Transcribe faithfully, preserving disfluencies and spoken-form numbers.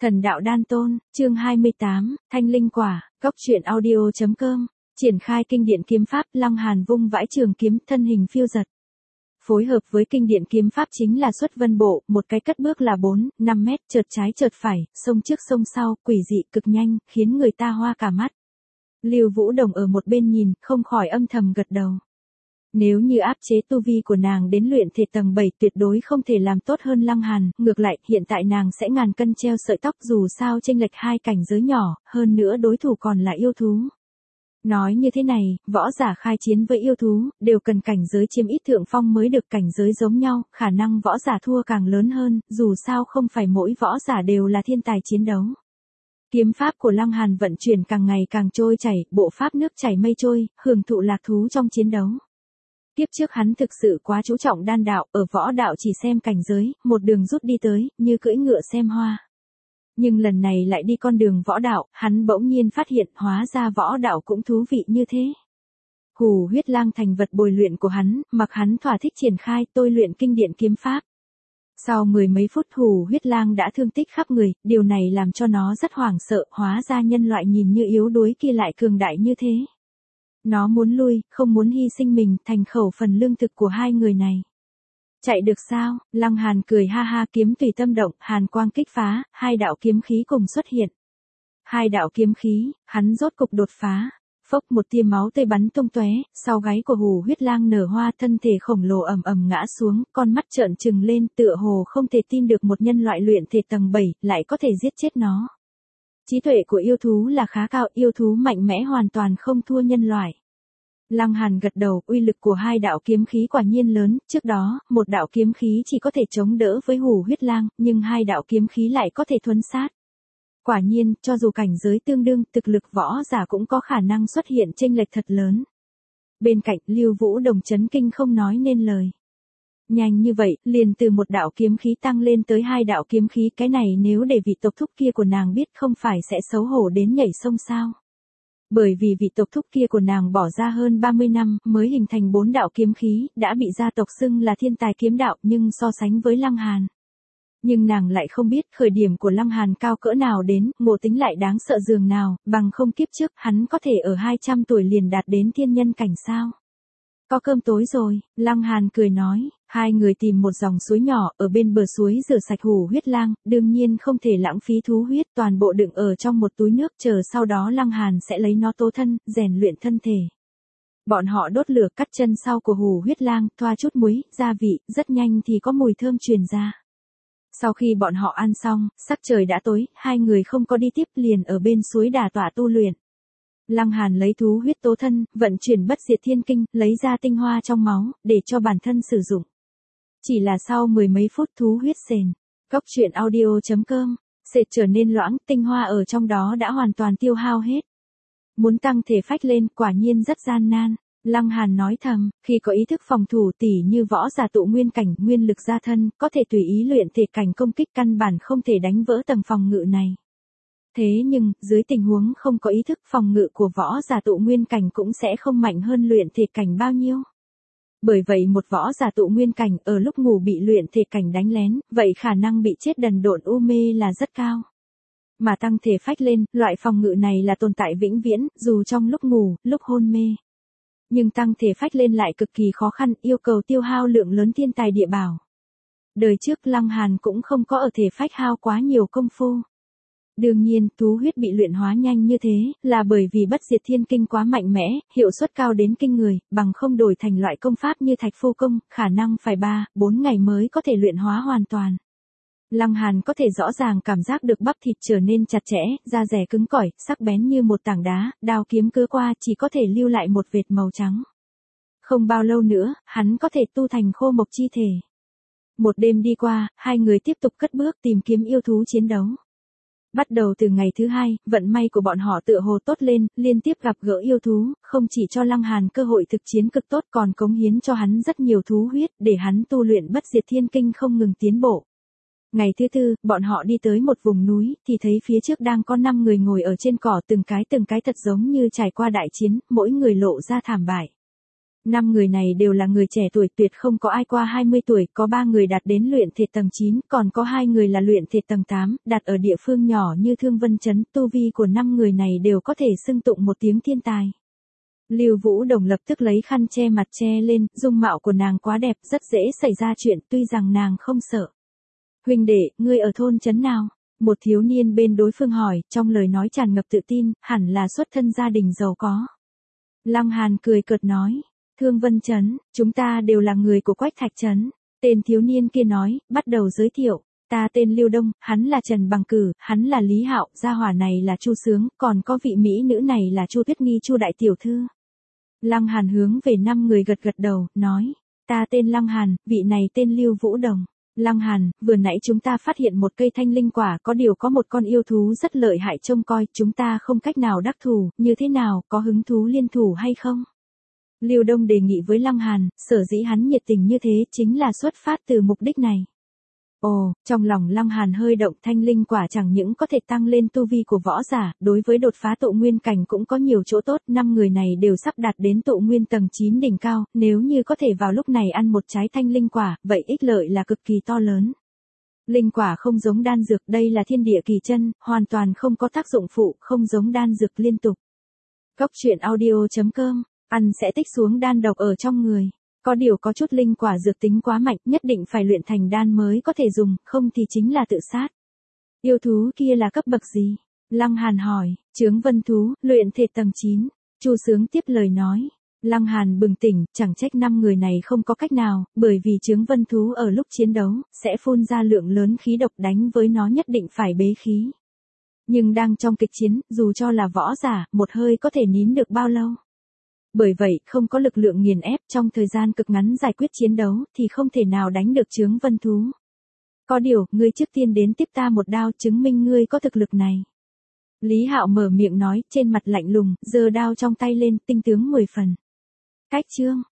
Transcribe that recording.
Thần đạo đan tôn, chương hai mươi tám, Thanh linh quả, góc truyện audio.com, triển khai kinh điển kiếm pháp, Lăng Hàn vung vãi trường kiếm, thân hình phiêu giật. Phối hợp với kinh điển kiếm pháp chính là xuất vân bộ, một cái cất bước là bốn, năm mét, chợt trái chợt phải, sông trước sông sau, quỷ dị cực nhanh, khiến người ta hoa cả mắt. Lưu Vũ Đồng ở một bên nhìn, không khỏi âm thầm gật đầu. Nếu như áp chế tu vi của nàng đến luyện thể tầng bảy tuyệt đối không thể làm tốt hơn Lăng Hàn, ngược lại hiện tại nàng sẽ ngàn cân treo sợi tóc dù sao chênh lệch hai cảnh giới nhỏ, hơn nữa đối thủ còn là yêu thú. Nói như thế này, võ giả khai chiến với yêu thú, đều cần cảnh giới chiếm ít thượng phong mới được cảnh giới giống nhau, khả năng võ giả thua càng lớn hơn, dù sao không phải mỗi võ giả đều là thiên tài chiến đấu. Kiếm pháp của Lăng Hàn vận chuyển càng ngày càng trôi chảy, bộ pháp nước chảy mây trôi, hưởng thụ lạc thú trong chiến đấu. Tiếp trước hắn thực sự quá chú trọng đan đạo, ở võ đạo chỉ xem cảnh giới, một đường rút đi tới, như cưỡi ngựa xem hoa. Nhưng lần này lại đi con đường võ đạo, hắn bỗng nhiên phát hiện hóa ra võ đạo cũng thú vị như thế. Hù huyết lang thành vật bồi luyện của hắn, mặc hắn thỏa thích triển khai tôi luyện kinh điển kiếm pháp. Sau mười mấy phút hù huyết lang đã thương tích khắp người, điều này làm cho nó rất hoảng sợ, hóa ra nhân loại nhìn như yếu đuối kia lại cường đại như thế. Nó muốn lui, không muốn hy sinh mình, thành khẩu phần lương thực của hai người này. Chạy được sao? Lăng Hàn cười ha ha, kiếm tùy tâm động, hàn quang kích phá, hai đạo kiếm khí cùng xuất hiện. Hai đạo kiếm khí, hắn rốt cục đột phá. Phốc, một tia máu tươi bắn tung tóe, sau gáy của hù huyết lang nở hoa, thân thể khổng lồ ầm ầm ngã xuống, con mắt trợn trừng lên, tựa hồ không thể tin được một nhân loại luyện thể tầng bảy lại có thể giết chết nó. Trí tuệ của yêu thú là khá cao, yêu thú mạnh mẽ hoàn toàn không thua nhân loại. Lăng Hàn gật đầu, uy lực của hai đạo kiếm khí quả nhiên lớn, trước đó, một đạo kiếm khí chỉ có thể chống đỡ với hù huyết lang, nhưng hai đạo kiếm khí lại có thể thuấn sát. Quả nhiên, cho dù cảnh giới tương đương, thực lực võ giả cũng có khả năng xuất hiện chênh lệch thật lớn. Bên cạnh, Lưu Vũ Đồng chấn kinh không nói nên lời. Nhanh như vậy, liền từ một đạo kiếm khí tăng lên tới hai đạo kiếm khí, cái này nếu để vị tộc thúc kia của nàng biết không phải sẽ xấu hổ đến nhảy sông sao. Bởi vì vị tộc thúc kia của nàng bỏ ra hơn ba mươi năm mới hình thành bốn đạo kiếm khí, đã bị gia tộc xưng là thiên tài kiếm đạo nhưng so sánh với Lăng Hàn. Nhưng nàng lại không biết khởi điểm của Lăng Hàn cao cỡ nào đến, ngộ tính lại đáng sợ dường nào, bằng không kiếp trước hắn có thể ở hai trăm tuổi liền đạt đến thiên nhân cảnh sao. Có cơm tối rồi, Lăng Hàn cười nói, hai người tìm một dòng suối nhỏ, ở bên bờ suối rửa sạch hù huyết lang, đương nhiên không thể lãng phí thú huyết, toàn bộ đựng ở trong một túi nước, chờ sau đó Lăng Hàn sẽ lấy nó tố thân, rèn luyện thân thể. Bọn họ đốt lửa cắt chân sau của hù huyết lang, thoa chút muối, gia vị, rất nhanh thì có mùi thơm truyền ra. Sau khi bọn họ ăn xong, sắc trời đã tối, hai người không có đi tiếp liền ở bên suối đả tọa tu luyện. Lăng Hàn lấy thú huyết tố thân, vận chuyển bất diệt thiên kinh, lấy ra tinh hoa trong máu, để cho bản thân sử dụng. Chỉ là sau mười mấy phút thú huyết sền, góc truyện audio.com, sệt trở nên loãng, tinh hoa ở trong đó đã hoàn toàn tiêu hao hết. Muốn tăng thể phách lên, quả nhiên rất gian nan. Lăng Hàn nói thầm, khi có ý thức phòng thủ tỉ như võ giả tụ nguyên cảnh, nguyên lực gia thân, có thể tùy ý luyện thể cảnh công kích căn bản không thể đánh vỡ tầng phòng ngự này. Thế nhưng, dưới tình huống không có ý thức phòng ngự của võ giả tụ nguyên cảnh cũng sẽ không mạnh hơn luyện thể cảnh bao nhiêu. Bởi vậy một võ giả tụ nguyên cảnh ở lúc ngủ bị luyện thể cảnh đánh lén, vậy khả năng bị chết đần độn u mê là rất cao. Mà tăng thể phách lên, loại phòng ngự này là tồn tại vĩnh viễn, dù trong lúc ngủ, lúc hôn mê. Nhưng tăng thể phách lên lại cực kỳ khó khăn, yêu cầu tiêu hao lượng lớn thiên tài địa bảo. Đời trước Lăng Hàn cũng không có ở thể phách hao quá nhiều công phu. Đương nhiên, thú huyết bị luyện hóa nhanh như thế, là bởi vì bất diệt thiên kinh quá mạnh mẽ, hiệu suất cao đến kinh người, bằng không đổi thành loại công pháp như thạch phu công, khả năng phải ba, bốn ngày mới có thể luyện hóa hoàn toàn. Lăng Hàn có thể rõ ràng cảm giác được bắp thịt trở nên chặt chẽ, da dẻ cứng cỏi, sắc bén như một tảng đá, đao kiếm cứa qua chỉ có thể lưu lại một vệt màu trắng. Không bao lâu nữa, hắn có thể tu thành khô mộc chi thể. Một đêm đi qua, hai người tiếp tục cất bước tìm kiếm yêu thú chiến đấu. Bắt đầu từ ngày thứ hai, vận may của bọn họ tựa hồ tốt lên, liên tiếp gặp gỡ yêu thú, không chỉ cho Lăng Hàn cơ hội thực chiến cực tốt còn cống hiến cho hắn rất nhiều thú huyết, để hắn tu luyện bất diệt thiên kinh không ngừng tiến bộ. Ngày thứ tư, bọn họ đi tới một vùng núi, thì thấy phía trước đang có năm người ngồi ở trên cỏ từng cái từng cái thật giống như trải qua đại chiến, mỗi người lộ ra thảm bại. Năm người này đều là người trẻ tuổi, tuyệt không có ai qua hai mươi tuổi, có ba người đạt đến luyện thể tầng chín, còn có hai người là luyện thể tầng tám, đặt ở địa phương nhỏ như Thương Vân Trấn, tu vi của năm người này đều có thể xưng tụng một tiếng thiên tài. Lưu Vũ Đồng lập tức lấy khăn che mặt che lên, dung mạo của nàng quá đẹp, rất dễ xảy ra chuyện, tuy rằng nàng không sợ. Huynh đệ, ngươi ở thôn trấn nào? Một thiếu niên bên đối phương hỏi, trong lời nói tràn ngập tự tin, hẳn là xuất thân gia đình giàu có. Lăng Hàn cười cợt nói, Thương Vân Trấn, chúng ta đều là người của Quách Thạch Trấn. Tên thiếu niên kia nói, bắt đầu giới thiệu, ta tên Lưu Đông, hắn là Trần Bằng Cử, hắn là Lý Hạo, gia hỏa này là Chu Sướng, còn có vị mỹ nữ này là Chu Tuyết Nghi, Chu đại tiểu thư. Lăng Hàn hướng về năm người gật gật đầu, nói, ta tên Lăng Hàn, vị này tên Lưu Vũ Đồng. Lăng Hàn, vừa nãy chúng ta phát hiện một cây thanh linh quả, có điều có một con yêu thú rất lợi hại trông coi, chúng ta không cách nào đắc thủ, như thế nào, có hứng thú liên thủ hay không? Lưu Đông đề nghị với Lăng Hàn, sở dĩ hắn nhiệt tình như thế chính là xuất phát từ mục đích này. Ồ, trong lòng Lăng Hàn hơi động, thanh linh quả chẳng những có thể tăng lên tu vi của võ giả, đối với đột phá tụ nguyên cảnh cũng có nhiều chỗ tốt, năm người này đều sắp đạt đến tụ nguyên tầng chín đỉnh cao, nếu như có thể vào lúc này ăn một trái thanh linh quả, vậy ích lợi là cực kỳ to lớn. Linh quả không giống đan dược, đây là thiên địa kỳ chân, hoàn toàn không có tác dụng phụ, không giống đan dược liên tục. Cốc truyện audio chấm com, ăn sẽ tích xuống đan độc ở trong người. Có điều có chút linh quả dược tính quá mạnh, nhất định phải luyện thành đan mới có thể dùng, không thì chính là tự sát. Yêu thú kia là cấp bậc gì? Lăng Hàn hỏi, Chướng Vân thú, luyện thể tầng chín. Chu Sướng tiếp lời nói. Lăng Hàn bừng tỉnh, chẳng trách năm người này không có cách nào, bởi vì Chướng Vân thú ở lúc chiến đấu, sẽ phun ra lượng lớn khí độc, đánh với nó nhất định phải bế khí. Nhưng đang trong kịch chiến, dù cho là võ giả, một hơi có thể nín được bao lâu? Bởi vậy, không có lực lượng nghiền ép trong thời gian cực ngắn giải quyết chiến đấu, thì không thể nào đánh được Chướng Vân thú. Có điều, ngươi trước tiên đến tiếp ta một đao chứng minh ngươi có thực lực này. Lý Hạo mở miệng nói, trên mặt lạnh lùng, giơ đao trong tay lên, tinh tướng mười phần. Cách chương,